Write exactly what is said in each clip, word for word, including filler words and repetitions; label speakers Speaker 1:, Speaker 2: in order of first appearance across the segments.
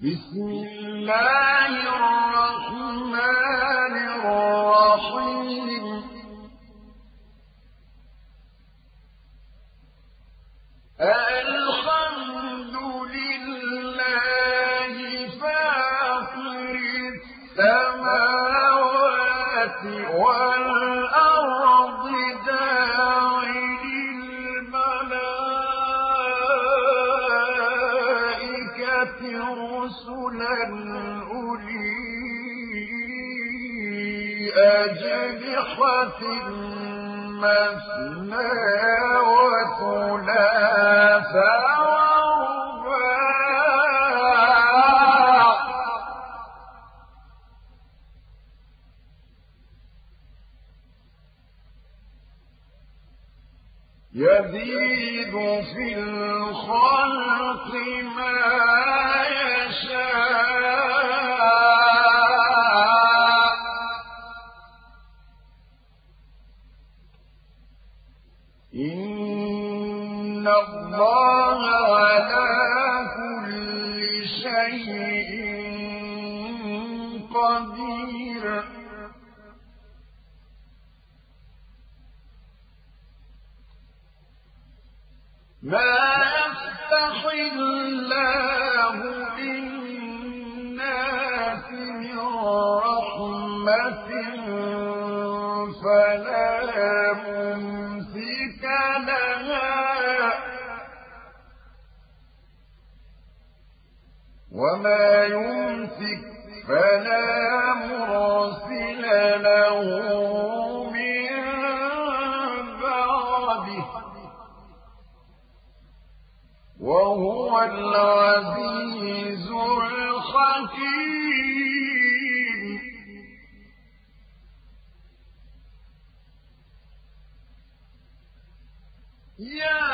Speaker 1: بسم الله الرحمن الرحيم الحمد لله فاطر السماوات والأرض جاعل الملائكة رسلا أولي أجنحة مثنى وثلاث ورباع يزيد في الخلق ما يشاء إن الله على كل شيء قدير ما يفتح الله للناس من رحمة فلا ممسك لها وما يمسك فلا مرسل له من بعده وهو العزيز الحكيم يا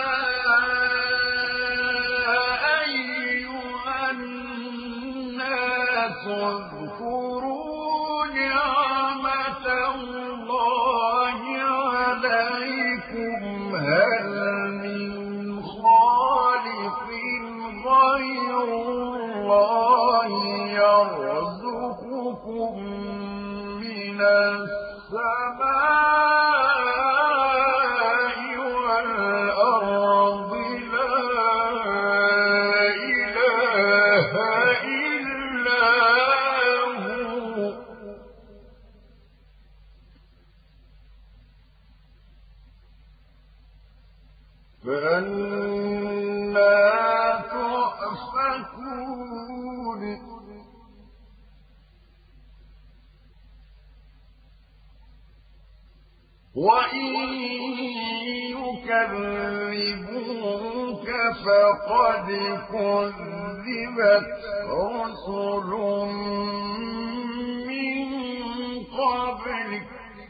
Speaker 1: أيها الناس اذكروا نعمة الله عليكم هل من خالق غير الله يرزقكم من السماء والأرض لا إله إلا هو فأنى تؤفكون وإن يكذبوك فقد كذبت رسل من قبلك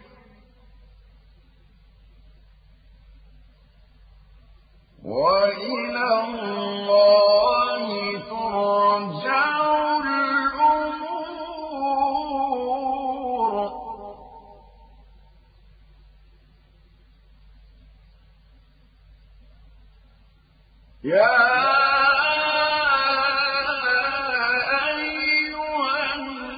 Speaker 1: وإلى الله ترجع الأمور يا أيها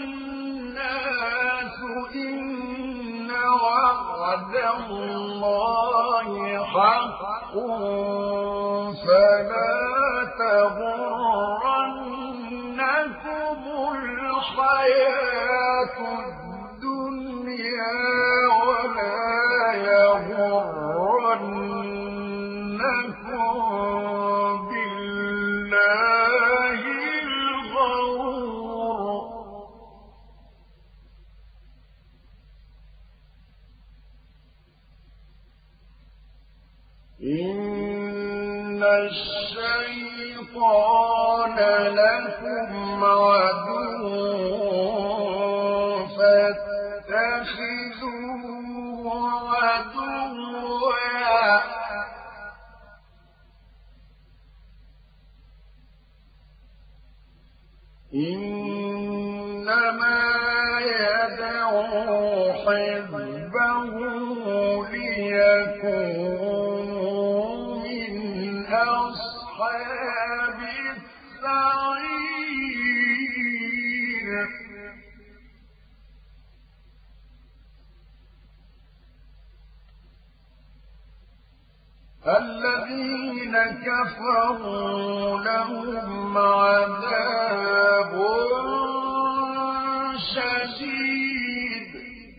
Speaker 1: الناس إن وعد الله حق فلا تغرنكم الحياة الدنيا ولا يغرنكم بالله الغرور إن الشيطان لكم عدو فاتخذوه عدوا إنما يدعو حزبه ليكونوا من أصحاب السعير الذين كفروا لهم عذاب شديد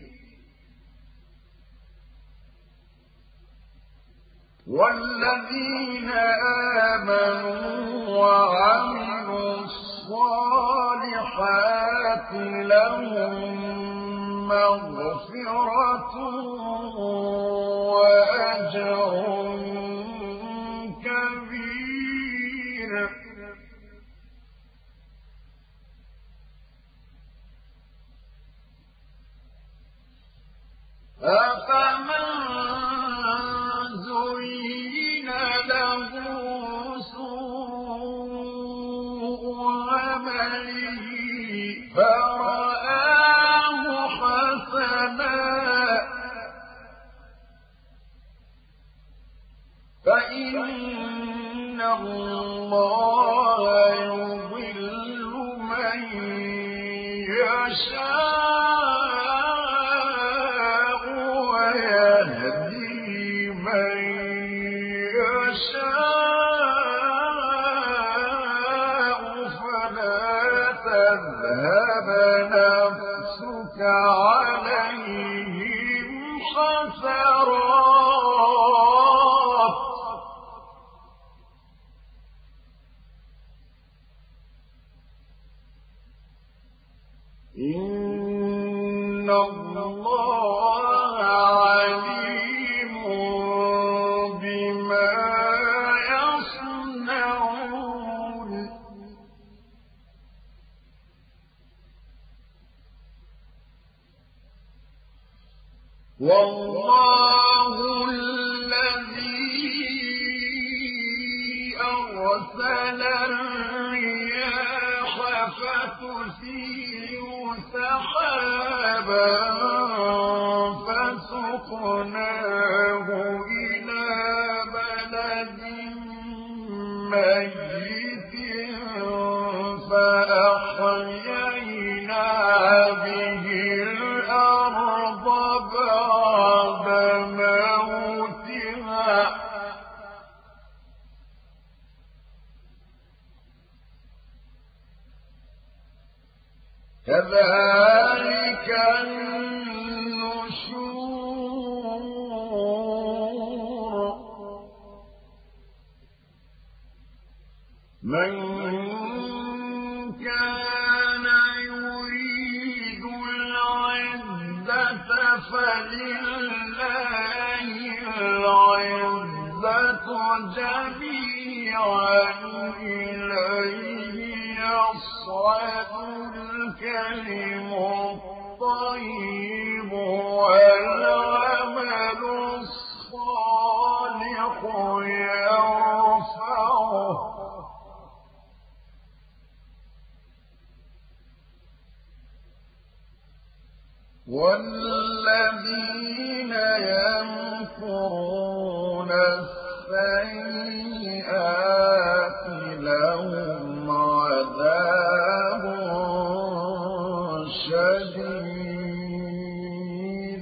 Speaker 1: والذين آمنوا وعملوا الصالحات لهم مغفرة وأجر كبير أفمن زين له سوء عمله فرآه حسنا فإن الله يضل من يشاء ويهدي من يشاء فلا تذهب نفسك عليهم حسرات إن الله عليم بما يصنعون والله الذي أرسل الرياح فتثير سحابا فسقناه إلى بلد ميت فأحيينا به الأرض بعد موتها كذلك النشور من كان يريد العزة فلله العزة جميعا إليه يصعد الكلم الطيب والعمل الصالح يرفعه والذين يمكرون السيئات لهم عذاب شديد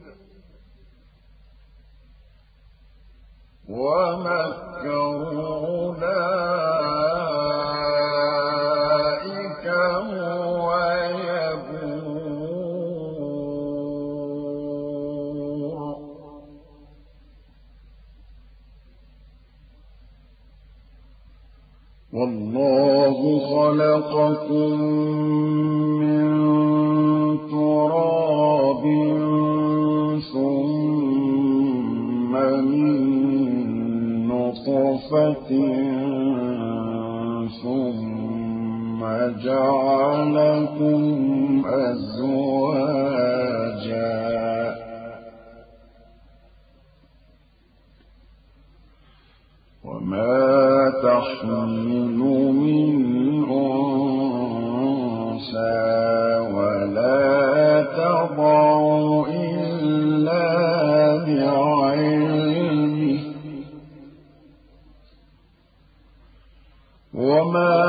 Speaker 1: ومكروا أولئك هو يبور والله خلقكم من تراب ثم من نطفة ثم جعلكم أزواجا وما تحمل من أنثى ولا تضع إلا بعلمه وما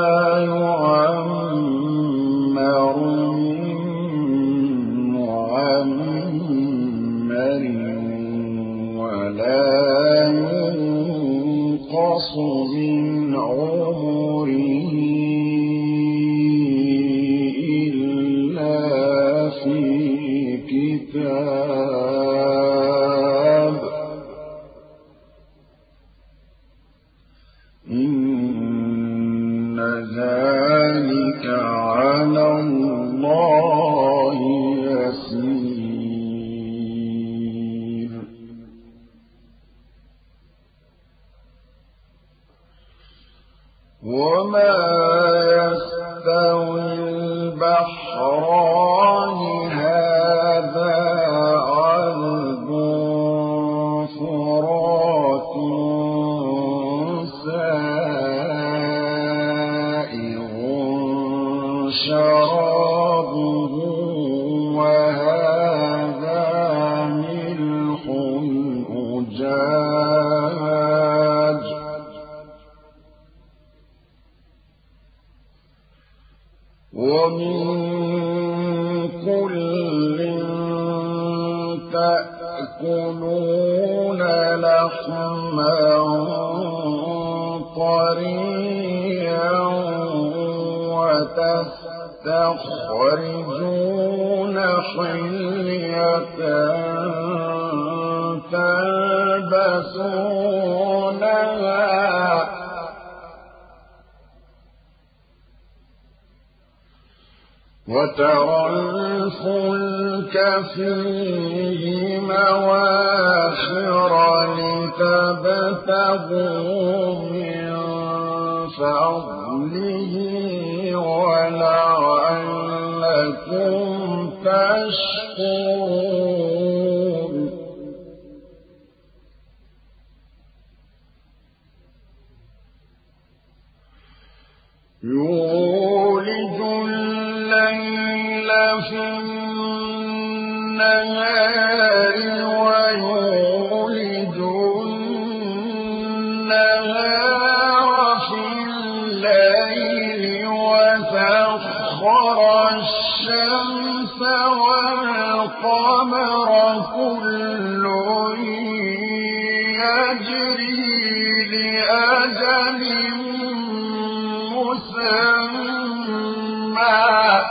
Speaker 1: يعمر من معمر ولا ينقص ذلك على الله يسير. وما يستوي البحران هذا عذب فرات سائغ شرابه وهذا ملح أجاج ومن كل تأكلون لحما طريا وتستخرجون حلية تلبسونها وترى الفلك فيه مواخر لتبتغوا من فضله ولعلكم تشكرون. يولج الليل في النهار ويولج النهار في الليل وسخر الشمس والقمر كل يجري لأجل مسمى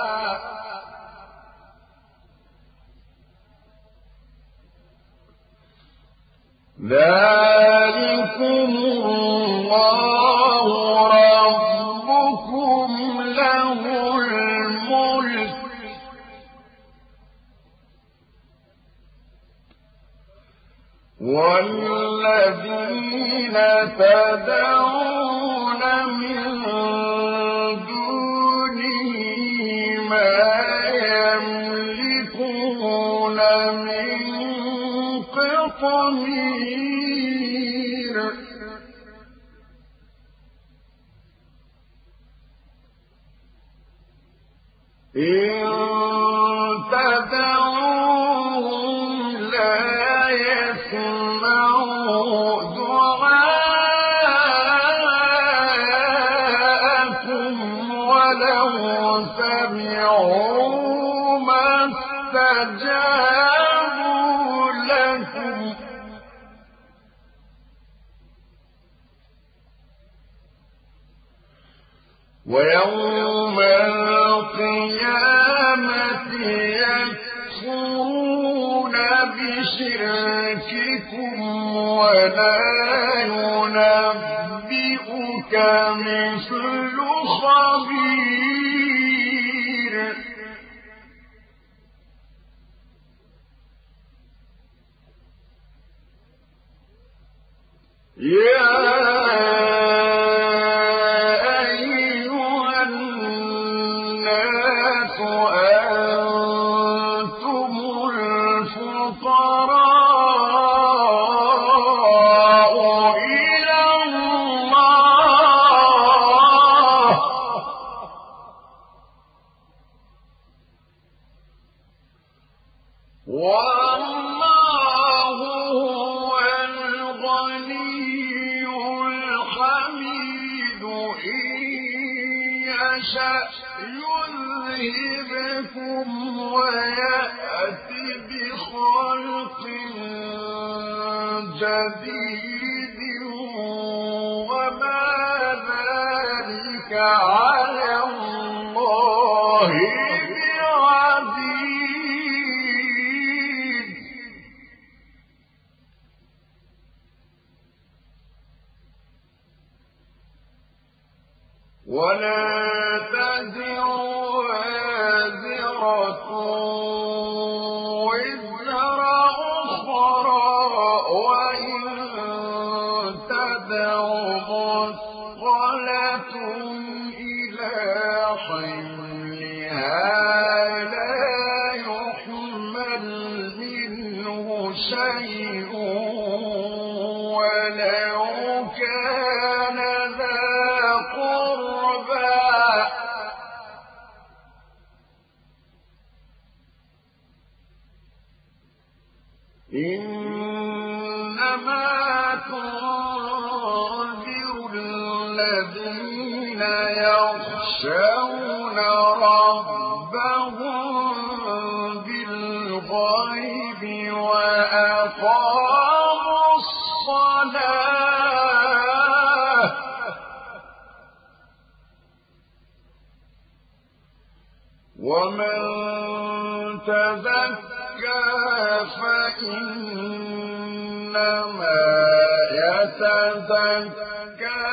Speaker 1: ذلكم الله ربكم له الملك والذين تدعون من دونه ما يملكون من قطمير إن تدعوهم لا يسمعوا دعاءكم ولو سمعوا ما استجابوا لكم ويوم القيامة يكفرون بشرككم ولا ينبئك مثل خبير. يا يذهبكم ويأتي بخلق جديد وما ذلك على الله بعزيز. ولا تزر شيء ولو كان ذا قربى إنما تنذر الذين يخشون ربهم بالغيب وأقاموا الصلاة ومن تزكى فإنما يتزكى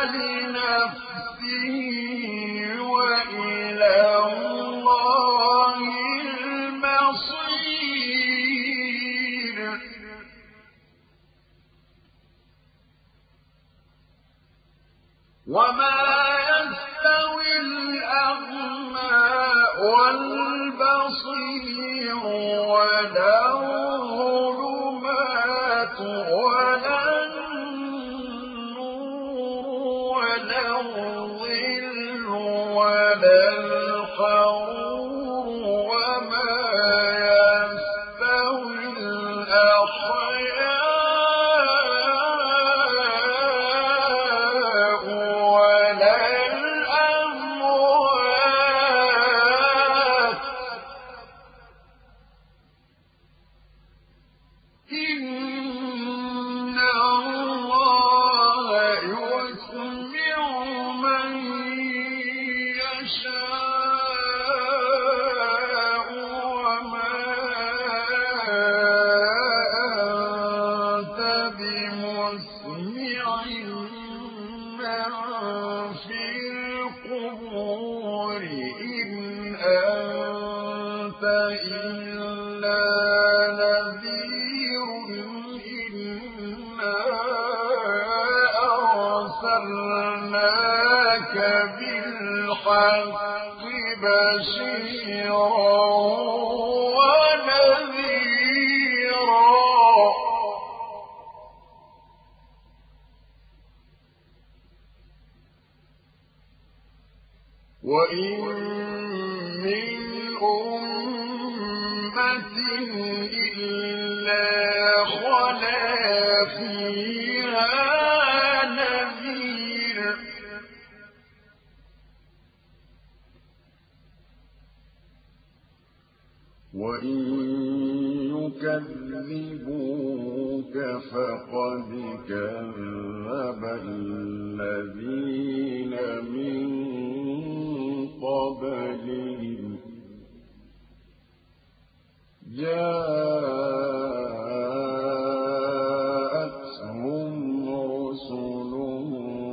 Speaker 1: لنفسه وإلى الله المصير وما يستوي الأعمى والبصير ولا الظلمات ولا النور ولا الظل ولا الحرور وما يستوي الأحياء ولا الأموات إن الله يسمع من يشاء وما أنت بمسمع من في القبور إن أنت إلا نذير إنا أرسلناك بالحق بشيرا ونذيرا وإن من أمة إلا خلا فيها نذير وإن يكذبوك فقد كذب الذين من قبلهم جاءتهم رسلهم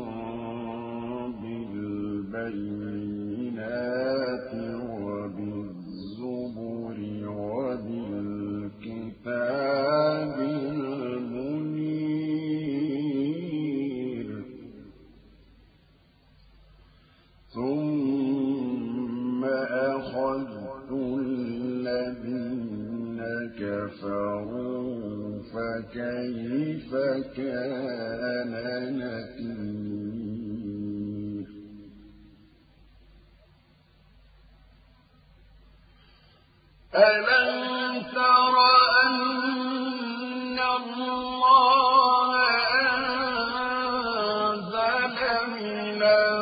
Speaker 1: بالبينات وبالزبر وبالكتاب المنير ثم أخذت الذين كفروا فكيف كان نكير ألم تر أن الله أنزل من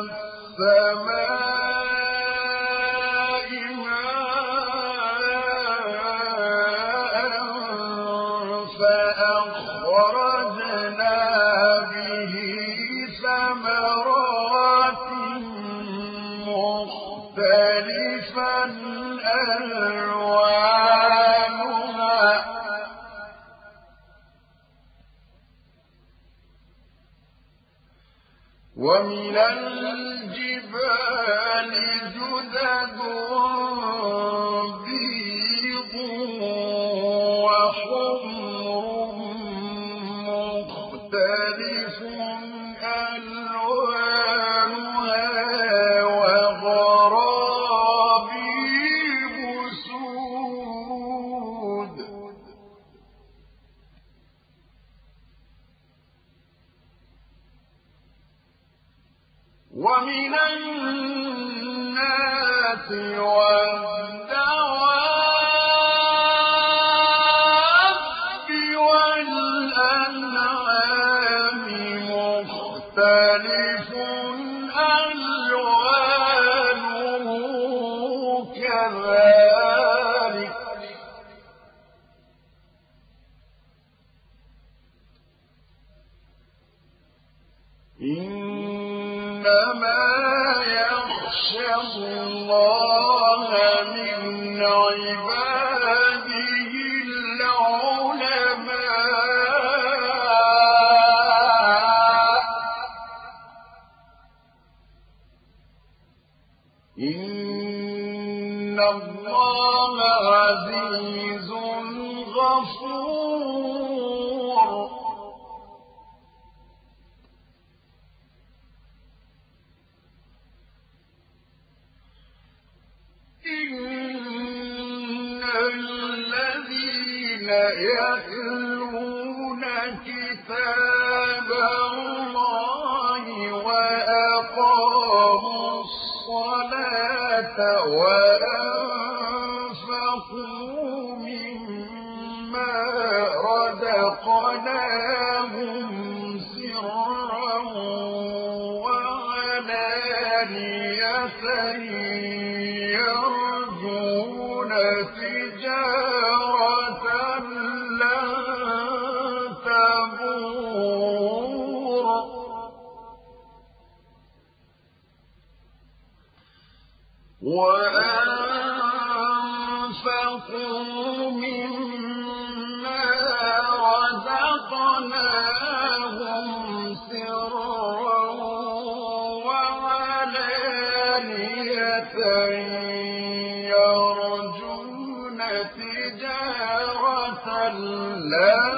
Speaker 1: السماء ماء فأخرجنا به ثمرات مختلفا ألوانها ومن الجبال جدد بيض وحمر مختلف ألوانها وغرابيب سود ومن الناس والدواب والأنعام مختلف ألوانه كذلك إنما يخشى الله من عباده العلماء إن الله عزيز غفور إن الذين يتلون كتاب الله وأقاموا الصلاة وأنفقوا مما رزقناهم سرا وعلانية يرجون تجارة لن تبور وأنفقوا مما رزقناهم سرا وعلانية يرجون تجارة لن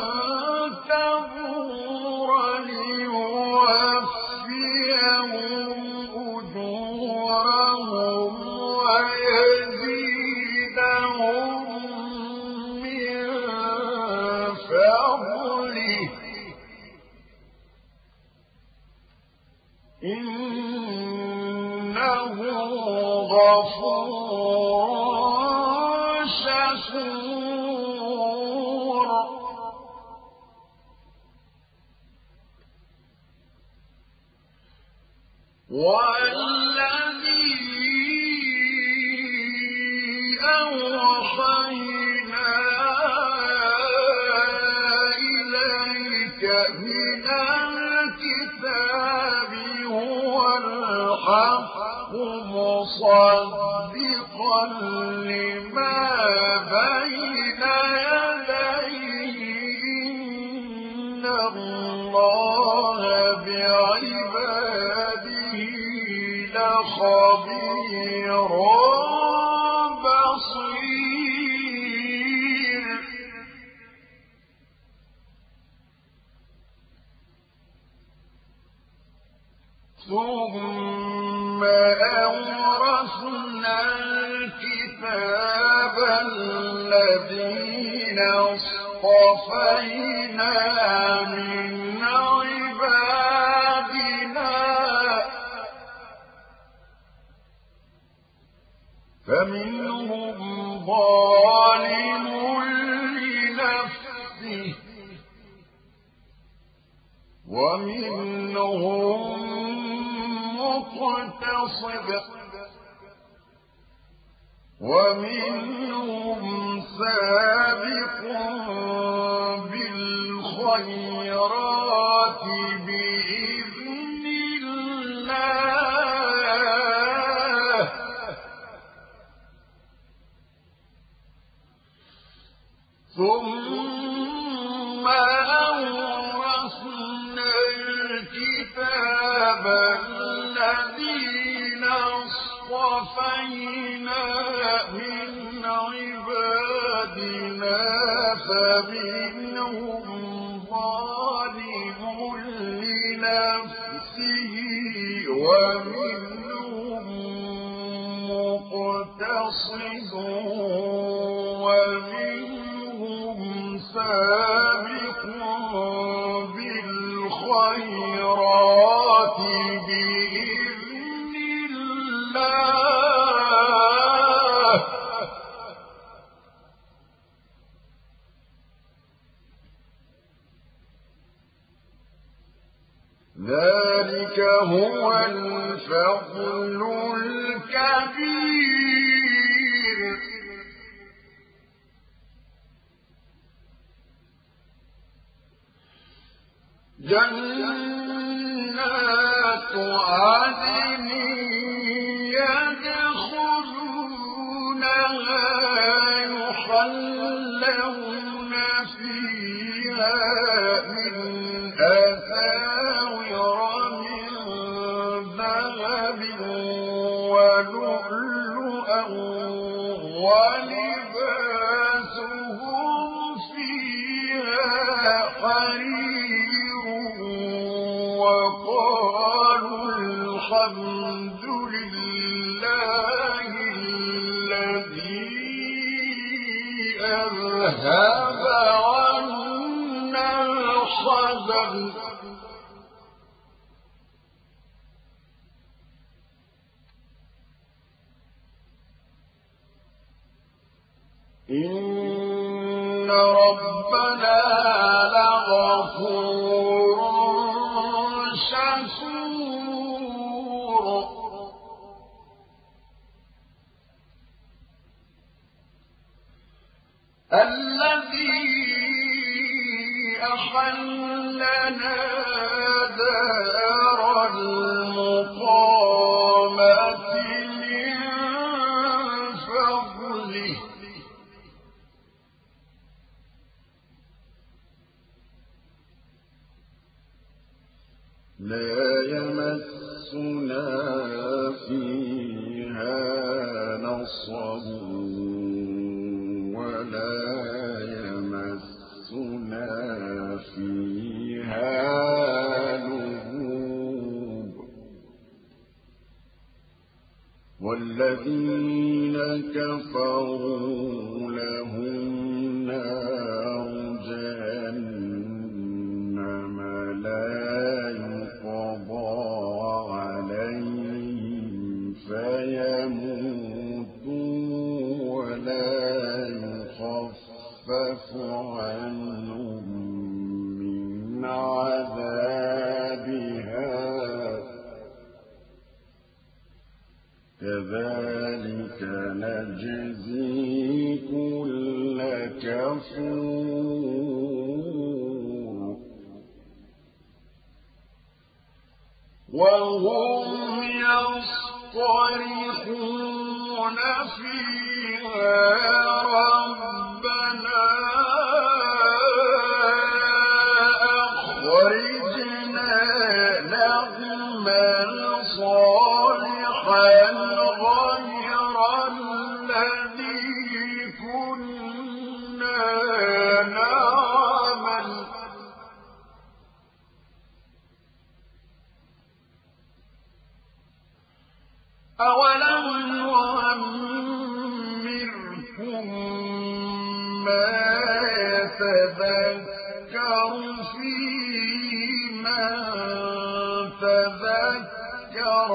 Speaker 1: تبور ليوفيهم أجورهم ويزيدهم من فضله إنه غفور شكور والذي أوحينا إليك من الكتاب هو الحق مصدقا لما بين يديه إن الله بعباده لخبير بصير ثم أورثنا الكتاب الذين اصطفينا من عبادنا فمنهم ظالم لنفسه ومنهم مقتصد ومنهم سابق بالخيرات بإذن الله ثم أورثنا الكتاب الذين اصطفينا من عبادنا فمنهم ظالم لنفسه ومنهم مقتصد ومنهم سابق بالخيرات بإذن هو الفضل الكبير جنات عدن يدخلونها يحلون فيها من أساور من ذهب ولؤلؤا ولباسهم فيها حرير وقالوا الحمد لله الذي أذهب عنا الحزن إن ربنا لغفور شكور الذي أحلنا دار المقامة من فضله لا يمسنا فيها نصب ولا يمسنا فيها لغوب والذين كفروا لهم نار جهنم لا يقضى عليهم فيموتوا ولا يخفف عنهم من عذابها كذلك نجزي كل كفور وهم يصطرخون فيها ربنا أخرجنا نعمل صالحا غير الذي كنا نعمل أولم نعمركم ما يتذكر فيه من تذكر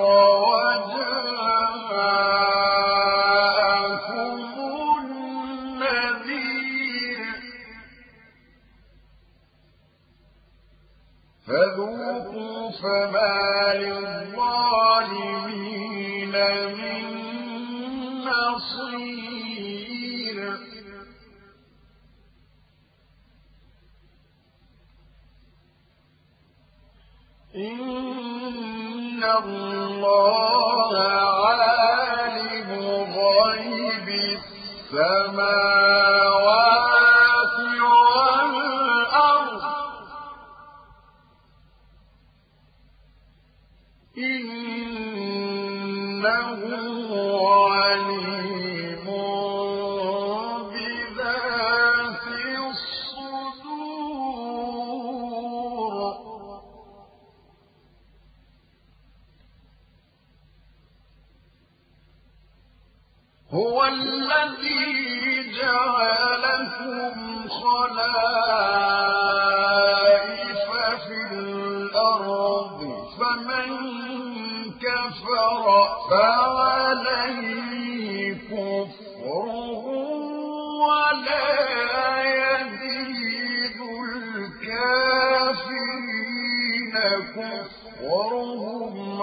Speaker 1: وجاءكم النذير فذوقوا فما للظالمين من نصير إن الله عالم غيب السماوات والأرض إنه عليم بذات الصدور هو الذي جعلكم خلائف في الأرض فمن كفر فعليه كفره ولا يزيد الكافرين كفرهم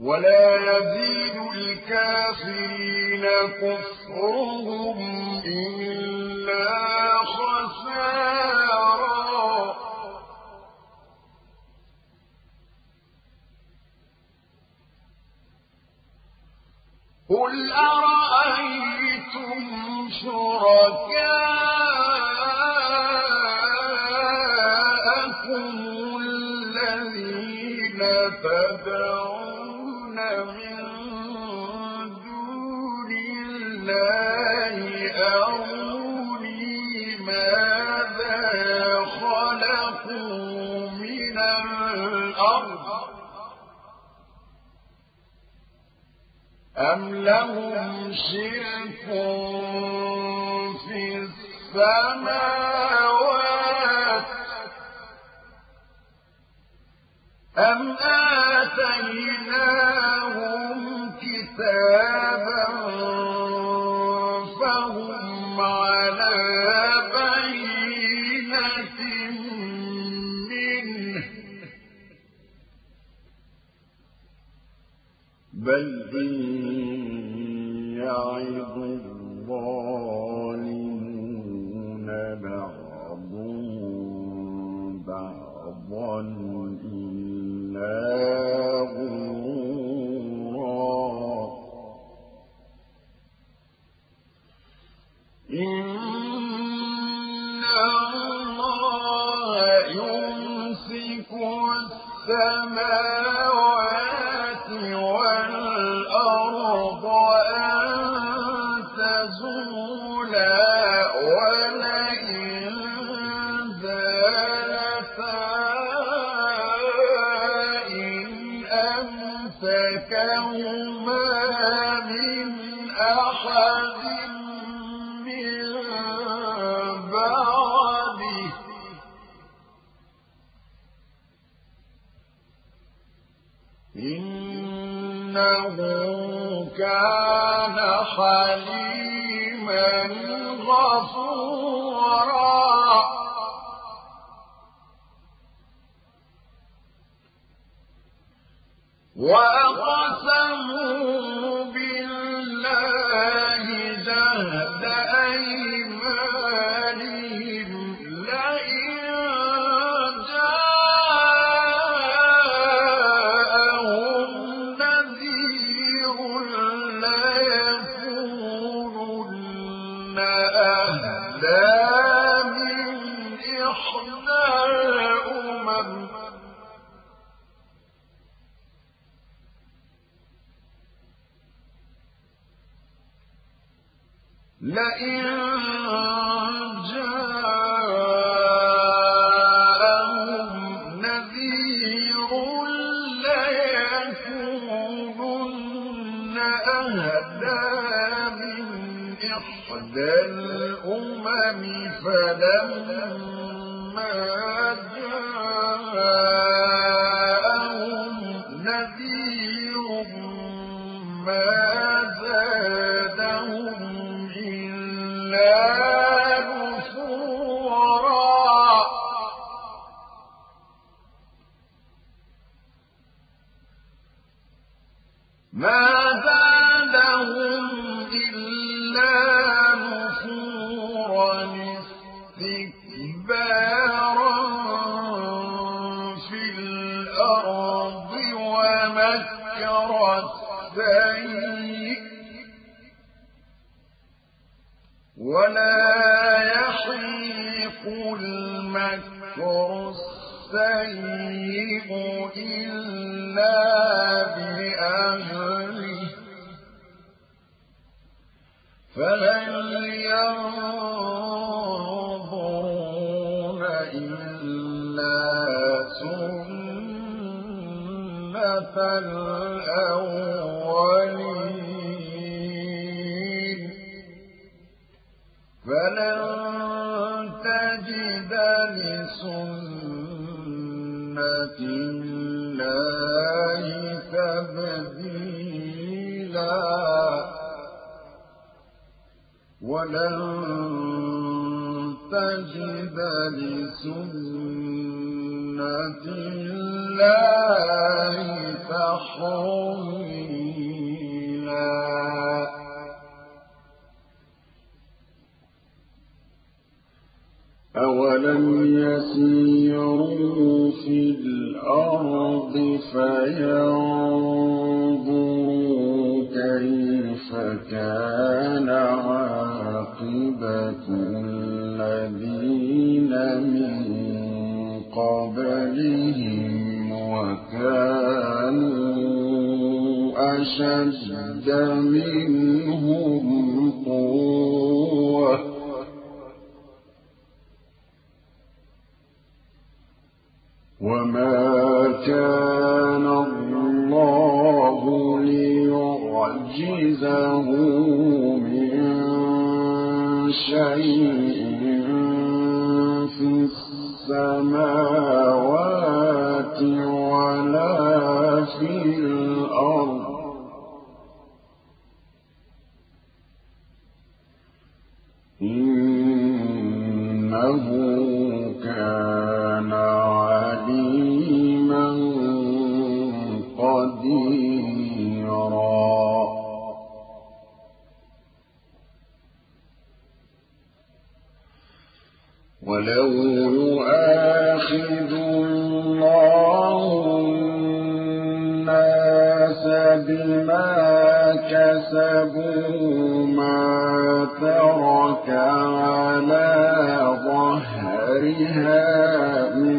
Speaker 1: ولا يزيد الكافرين كفرهم إلا خسارا. قل أرأيتم شركاءكم الذين تدعون من دون الله أروني ماذا خلقوا من الأرض أم لهم شرك في السماوات أم آتيناهم كتابا فهم على بينة منه بل إن يعظ الظالمون بعضهم بعضا إلا غرورا. إن الله يمسك السماوات والأرض أن تزولا ولئن زالتا إن أمسكهما من أحد من بعده إنه كان حليما غفورا. وأقسموا بالله جهد أيمانهم لئن جاءهم نذير ليكونن أهدى من إحدى الأمم لئن جاءهم نذير ليكونن أهدى من إحدى الأمم فلما جاءهم نذير ما زادهم نفورا. ما زادهم إلا نفورا استكبارا في الأرض ومكر السيء ولا يحيق المكر السيء إلا بأهله فهل ينظرون إلا سنة الأولين فلن تجد لسنة الله تبديلا ولن تجد لسنة الله تحويلا أولم يسيروا في الأرض فينظروا كيف كان عاقبة الذين من قبلهم وكانوا أشد منهم قوة وما كان الله ليعجزه من شيء في السماوات ولا في الأرض إنه كان عليما قديرا ولو يؤاخذ الله الناس بما كسبوا ما ترك على ظهرها من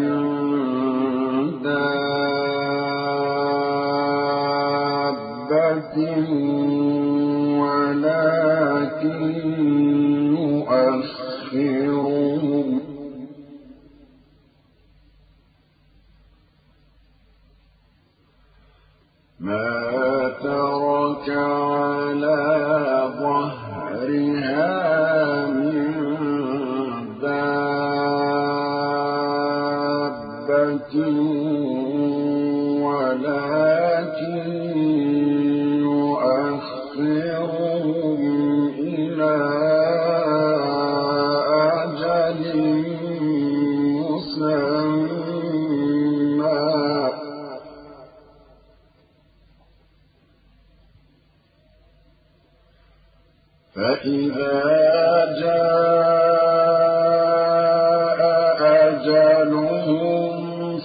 Speaker 1: دابة ولكن يؤخرهم ما ترك على ظهرها من دابة ولكن يؤخرهم إلى أجل مسمى فإذا جاء أجلهم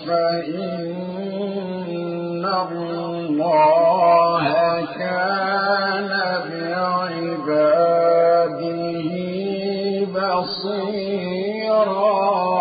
Speaker 1: فإن الله كان بعباده بصيرا